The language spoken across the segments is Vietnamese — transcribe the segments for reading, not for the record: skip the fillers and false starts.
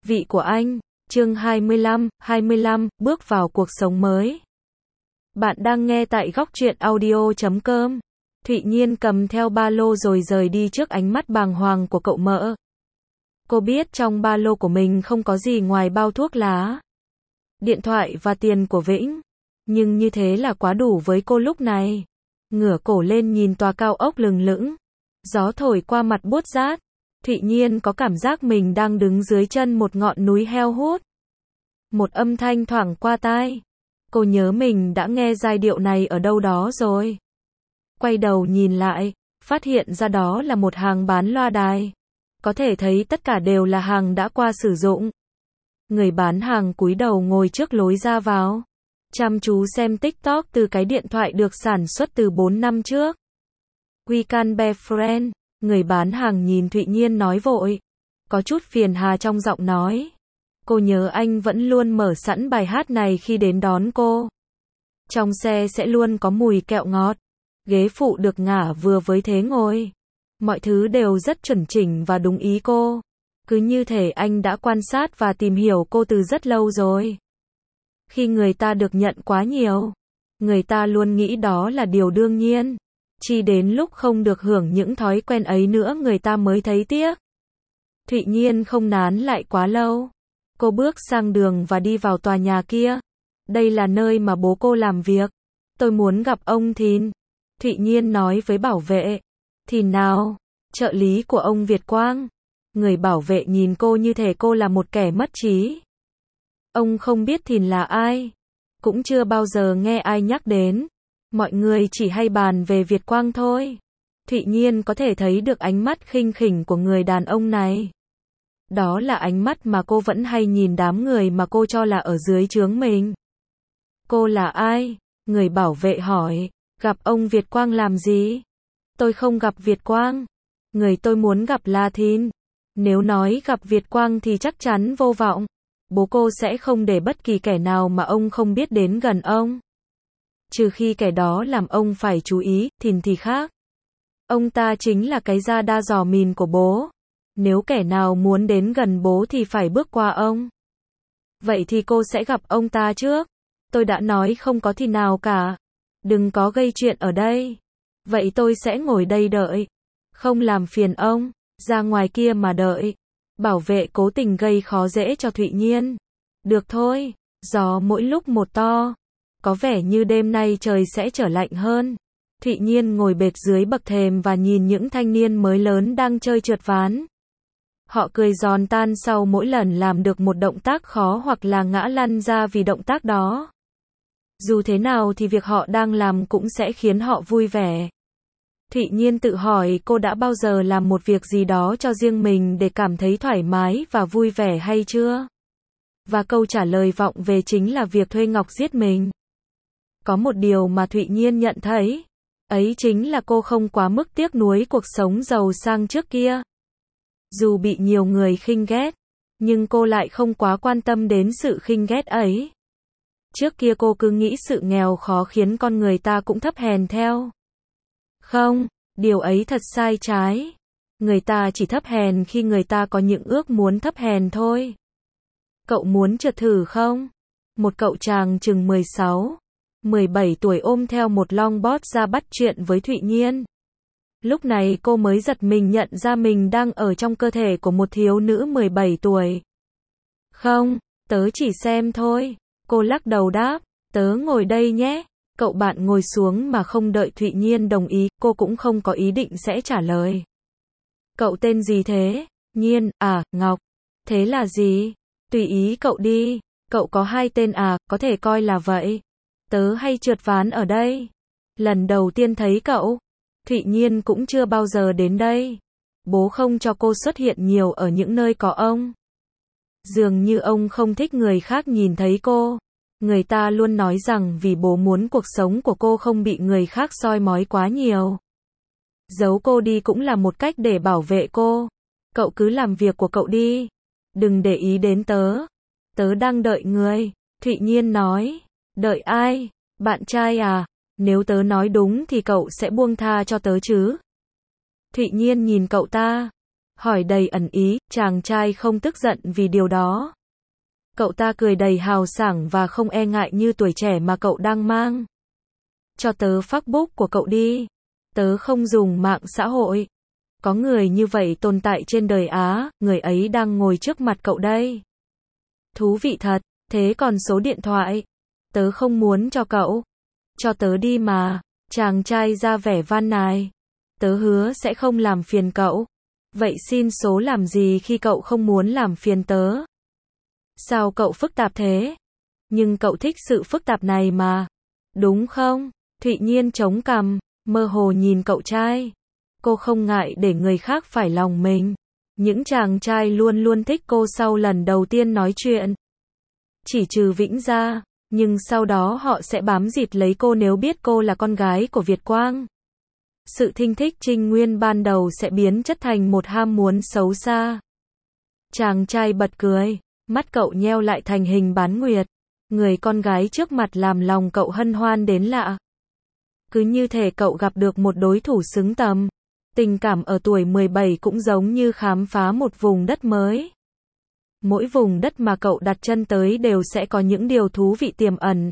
Vị của anh, chương 25, bước vào cuộc sống mới. Bạn đang nghe tại góc truyện audio.com. Thụy Nhiên cầm theo ba lô rồi rời đi trước ánh mắt bàng hoàng của cậu mợ. Cô biết trong ba lô của mình không có gì ngoài bao thuốc lá, điện thoại và tiền của Vĩnh. Nhưng như thế là quá đủ với cô lúc này. Ngửa cổ lên nhìn tòa cao ốc lừng lững. Gió thổi qua mặt buốt rát. Thụy Nhiên có cảm giác mình đang đứng dưới chân một ngọn núi heo hút. Một âm thanh thoảng qua tai. Cô nhớ mình đã nghe giai điệu này ở đâu đó rồi. Quay đầu nhìn lại, phát hiện ra đó là một hàng bán loa đài. Có thể thấy tất cả đều là hàng đã qua sử dụng. Người bán hàng cúi đầu ngồi trước lối ra vào, chăm chú xem TikTok từ cái điện thoại được sản xuất từ 4 năm trước. We can be friends. Người bán hàng nhìn Thụy Nhiên nói vội, có chút phiền hà trong giọng nói. Cô nhớ anh vẫn luôn mở sẵn bài hát này khi đến đón cô. Trong xe sẽ luôn có mùi kẹo ngọt. Ghế phụ được ngả vừa với thế ngồi. Mọi thứ đều rất chuẩn chỉnh và đúng ý cô. Cứ như thể anh đã quan sát và tìm hiểu cô từ rất lâu rồi. Khi người ta được nhận quá nhiều, người ta luôn nghĩ đó là điều đương nhiên. Chỉ đến lúc không được hưởng những thói quen ấy nữa người ta mới thấy tiếc. Thụy Nhiên không nán lại quá lâu. Cô bước sang đường và đi vào tòa nhà kia. Đây là nơi mà bố cô làm việc. Tôi muốn gặp ông Thìn. Thụy Nhiên nói với bảo vệ. Thìn nào? Trợ lý của ông Việt Quang. Người bảo vệ nhìn cô như thể cô là một kẻ mất trí. Ông không biết Thìn là ai. Cũng chưa bao giờ nghe ai nhắc đến. Mọi người chỉ hay bàn về Việt Quang thôi. Thụy Nhiên có thể thấy được ánh mắt khinh khỉnh của người đàn ông này. Đó là ánh mắt mà cô vẫn hay nhìn đám người mà cô cho là ở dưới trướng mình. Cô là ai? Người bảo vệ hỏi. Gặp ông Việt Quang làm gì? Tôi không gặp Việt Quang. Người tôi muốn gặp là Thìn. Nếu nói gặp Việt Quang thì chắc chắn vô vọng. Bố cô sẽ không để bất kỳ kẻ nào mà ông không biết đến gần ông. Trừ khi kẻ đó làm ông phải chú ý, Thìn thì khác. Ông ta chính là cái da đa giò mìn của bố. Nếu kẻ nào muốn đến gần bố thì phải bước qua ông. Vậy thì cô sẽ gặp ông ta trước. Tôi đã nói không có thì nào cả. Đừng có gây chuyện ở đây. Vậy tôi sẽ ngồi đây đợi. Không làm phiền ông. Ra ngoài kia mà đợi. Bảo vệ cố tình gây khó dễ cho Thụy Nhiên. Được thôi. Gió mỗi lúc một to. Có vẻ như đêm nay trời sẽ trở lạnh hơn. Thụy Nhiên ngồi bệt dưới bậc thềm và nhìn những thanh niên mới lớn đang chơi trượt ván. Họ cười giòn tan sau mỗi lần làm được một động tác khó hoặc là ngã lăn ra vì động tác đó. Dù thế nào thì việc họ đang làm cũng sẽ khiến họ vui vẻ. Thụy Nhiên tự hỏi cô đã bao giờ làm một việc gì đó cho riêng mình để cảm thấy thoải mái và vui vẻ hay chưa? Và câu trả lời vọng về chính là việc thuê Ngọc giết mình. Có một điều mà Thụy Nhiên nhận thấy, ấy chính là cô không quá mức tiếc nuối cuộc sống giàu sang trước kia. Dù bị nhiều người khinh ghét, nhưng cô lại không quá quan tâm đến sự khinh ghét ấy. Trước kia cô cứ nghĩ sự nghèo khó khiến con người ta cũng thấp hèn theo. Không, điều ấy thật sai trái. Người ta chỉ thấp hèn khi người ta có những ước muốn thấp hèn thôi. Cậu muốn trượt thử không? Một cậu chàng chừng 16, 17 tuổi ôm theo một longboard ra bắt chuyện với Thụy Nhiên. Lúc này cô mới giật mình nhận ra mình đang ở trong cơ thể của một thiếu nữ 17 tuổi. Không, tớ chỉ xem thôi. Cô lắc đầu đáp, tớ ngồi đây nhé. Cậu bạn ngồi xuống mà không đợi Thụy Nhiên đồng ý, cô cũng không có ý định sẽ trả lời. Cậu tên gì thế? Nhiên, à, Ngọc. Thế là gì? Tùy ý cậu đi. Cậu có hai tên à, có thể coi là vậy. Tớ hay trượt ván ở đây. Lần đầu tiên thấy cậu. Thụy Nhiên cũng chưa bao giờ đến đây. Bố không cho cô xuất hiện nhiều ở những nơi có ông. Dường như ông không thích người khác nhìn thấy cô. Người ta luôn nói rằng vì bố muốn cuộc sống của cô không bị người khác soi mói quá nhiều. Giấu cô đi cũng là một cách để bảo vệ cô. Cậu cứ làm việc của cậu đi. Đừng để ý đến tớ. Tớ đang đợi người. Thụy Nhiên nói. Đợi ai? Bạn trai à? Nếu tớ nói đúng thì cậu sẽ buông tha cho tớ chứ? Thụy Nhiên nhìn cậu ta. hỏi đầy ẩn ý, chàng trai không tức giận vì điều đó. Cậu ta cười đầy hào sảng và không e ngại như tuổi trẻ mà cậu đang mang. Cho tớ Facebook của cậu đi. Tớ không dùng mạng xã hội. Có người như vậy tồn tại trên đời Á, người ấy đang ngồi trước mặt cậu đây. Thú vị thật, thế còn số điện thoại? Tớ không muốn cho cậu. Cho tớ đi mà. Chàng trai ra vẻ van nài. Tớ hứa sẽ không làm phiền cậu. Vậy xin số làm gì khi cậu không muốn làm phiền tớ? Sao cậu phức tạp thế? Nhưng cậu thích sự phức tạp này mà. Đúng không? Thụy Nhiên chống cằm, mơ hồ nhìn cậu trai. Cô không ngại để người khác phải lòng mình. Những chàng trai luôn luôn thích cô sau lần đầu tiên nói chuyện. Chỉ trừ Vĩnh ra, nhưng sau đó họ sẽ bám dịt lấy cô nếu biết cô là con gái của Việt Quang. Sự thinh thích trinh nguyên ban đầu sẽ biến chất thành một ham muốn xấu xa. Chàng trai bật cười, mắt cậu nheo lại thành hình bán nguyệt. Người con gái trước mặt làm lòng cậu hân hoan đến lạ. Cứ như thể cậu gặp được một đối thủ xứng tầm. Tình cảm ở tuổi 17 cũng giống như khám phá một vùng đất mới. Mỗi vùng đất mà cậu đặt chân tới đều sẽ có những điều thú vị tiềm ẩn.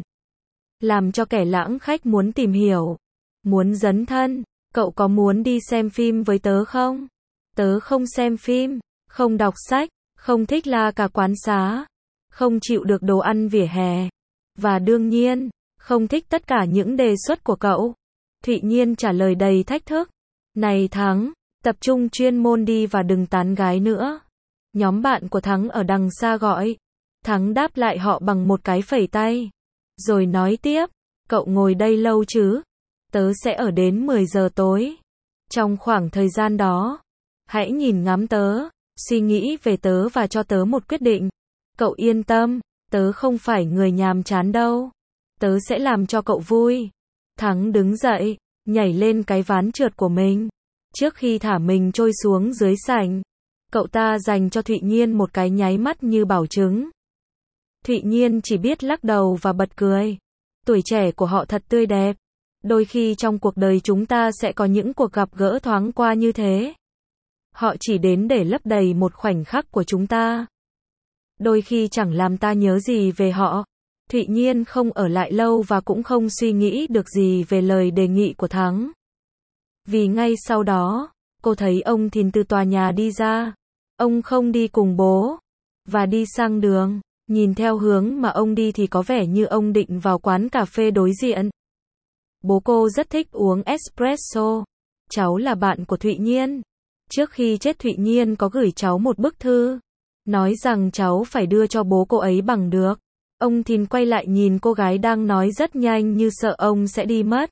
Làm cho kẻ lãng khách muốn tìm hiểu, muốn dấn thân. Cậu có muốn đi xem phim với tớ không? Tớ không xem phim, không đọc sách, không thích la cả quán xá, không chịu được đồ ăn vỉa hè. Và đương nhiên, không thích tất cả những đề xuất của cậu. Thụy Nhiên trả lời đầy thách thức. Này Thắng, tập trung chuyên môn đi và đừng tán gái nữa. Nhóm bạn của Thắng ở đằng xa gọi. Thắng đáp lại họ bằng một cái phẩy tay. Rồi nói tiếp, cậu ngồi đây lâu chứ? Tớ sẽ ở đến 10 giờ tối. Trong khoảng thời gian đó, hãy nhìn ngắm tớ, suy nghĩ về tớ và cho tớ một quyết định. Cậu yên tâm, tớ không phải người nhàm chán đâu. Tớ sẽ làm cho cậu vui. Thắng đứng dậy, nhảy lên cái ván trượt của mình. Trước khi thả mình trôi xuống dưới sảnh, cậu ta dành cho Thụy Nhiên một cái nháy mắt như bảo chứng. Thụy Nhiên chỉ biết lắc đầu và bật cười. Tuổi trẻ của họ thật tươi đẹp. Đôi khi trong cuộc đời chúng ta sẽ có những cuộc gặp gỡ thoáng qua như thế. Họ chỉ đến để lấp đầy một khoảnh khắc của chúng ta. Đôi khi chẳng làm ta nhớ gì về họ. Thụy Nhiên không ở lại lâu và cũng không suy nghĩ được gì về lời đề nghị của Thắng. Vì ngay sau đó, cô thấy ông Thìn từ tòa nhà đi ra. Ông không đi cùng bố. Và đi sang đường. Nhìn theo hướng mà ông đi thì có vẻ như ông định vào quán cà phê đối diện. Bố cô rất thích uống espresso. Cháu là bạn của Thụy Nhiên. Trước khi chết Thụy Nhiên có gửi cháu một bức thư. Nói rằng cháu phải đưa cho bố cô ấy bằng được. Ông Thìn quay lại nhìn cô gái đang nói rất nhanh như sợ ông sẽ đi mất.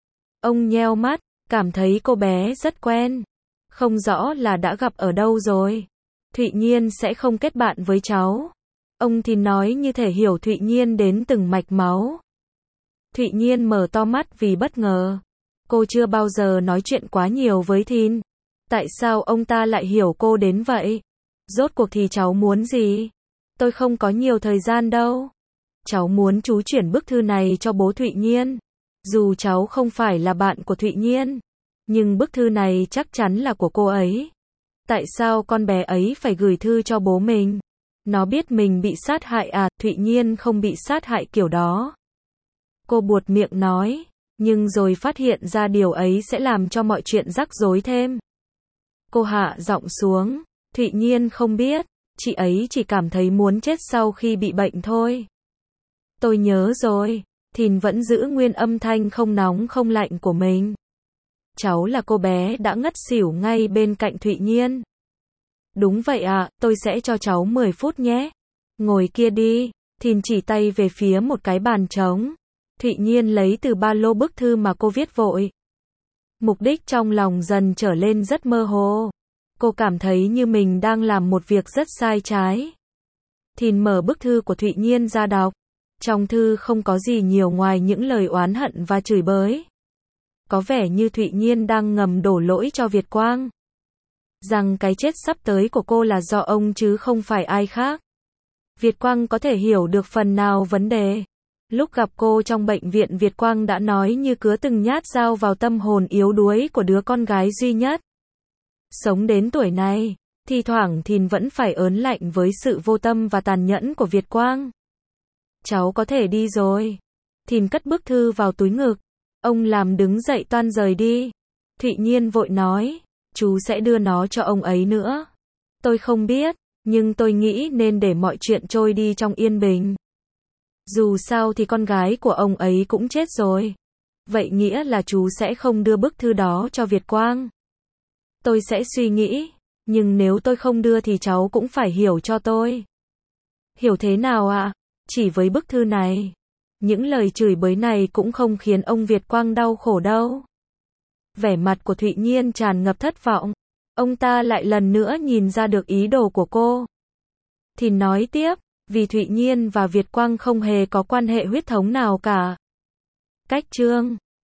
Ông nheo mắt, cảm thấy cô bé rất quen. Không rõ là đã gặp ở đâu rồi. Thụy Nhiên sẽ không kết bạn với cháu. Ông Thìn nói như thể hiểu Thụy Nhiên đến từng mạch máu. Thụy Nhiên mở to mắt vì bất ngờ. Cô chưa bao giờ nói chuyện quá nhiều với Thìn. Tại sao ông ta lại hiểu cô đến vậy? Rốt cuộc thì cháu muốn gì? Tôi không có nhiều thời gian đâu. Cháu muốn chú chuyển bức thư này cho bố Thụy Nhiên. Dù cháu không phải là bạn của Thụy Nhiên, nhưng bức thư này chắc chắn là của cô ấy. Tại sao con bé ấy phải gửi thư cho bố mình? Nó biết mình bị sát hại à? Thụy Nhiên không bị sát hại kiểu đó. Cô buột miệng nói, nhưng rồi phát hiện ra điều ấy sẽ làm cho mọi chuyện rắc rối thêm. Cô hạ giọng xuống, Thụy Nhiên không biết, chị ấy chỉ cảm thấy muốn chết sau khi bị bệnh thôi. Tôi nhớ rồi, Thìn vẫn giữ nguyên âm thanh không nóng không lạnh của mình. Cháu là cô bé đã ngất xỉu ngay bên cạnh Thụy Nhiên. Đúng vậy ạ, tôi sẽ cho cháu 10 phút nhé. Ngồi kia đi, Thìn chỉ tay về phía một cái bàn trống. Thụy Nhiên lấy từ ba lô bức thư mà cô viết vội. Mục đích trong lòng dần trở lên rất mơ hồ. Cô cảm thấy như mình đang làm một việc rất sai trái. Thìn mở bức thư của Thụy Nhiên ra đọc. Trong thư không có gì nhiều ngoài những lời oán hận và chửi bới. Có vẻ như Thụy Nhiên đang ngầm đổ lỗi cho Việt Quang. Rằng cái chết sắp tới của cô là do ông chứ không phải ai khác. Việt Quang có thể hiểu được phần nào vấn đề. Lúc gặp cô trong bệnh viện Việt Quang đã nói như cứa từng nhát dao vào tâm hồn yếu đuối của đứa con gái duy nhất. Sống đến tuổi này, Thi thoảng Thìn vẫn phải ớn lạnh với sự vô tâm và tàn nhẫn của Việt Quang. Cháu có thể đi rồi. Thìn cất bức thư vào túi ngực. Ông làm đứng dậy toan rời đi. Thụy Nhiên vội nói, chú sẽ đưa nó cho ông ấy nữa. Tôi không biết, nhưng tôi nghĩ nên để mọi chuyện trôi đi trong yên bình. Dù sao thì con gái của ông ấy cũng chết rồi. Vậy nghĩa là chú sẽ không đưa bức thư đó cho Việt Quang. Tôi sẽ suy nghĩ, nhưng nếu tôi không đưa thì cháu cũng phải hiểu cho tôi. Hiểu thế nào ạ? Chỉ với bức thư này. Những lời chửi bới này cũng không khiến ông Việt Quang đau khổ đâu. Vẻ mặt của Thụy Nhiên tràn ngập thất vọng. Ông ta lại lần nữa nhìn ra được ý đồ của cô. Thìn nói tiếp, vì Thụy Nhiên và Việt Quang không hề có quan hệ huyết thống nào cả. Cách chương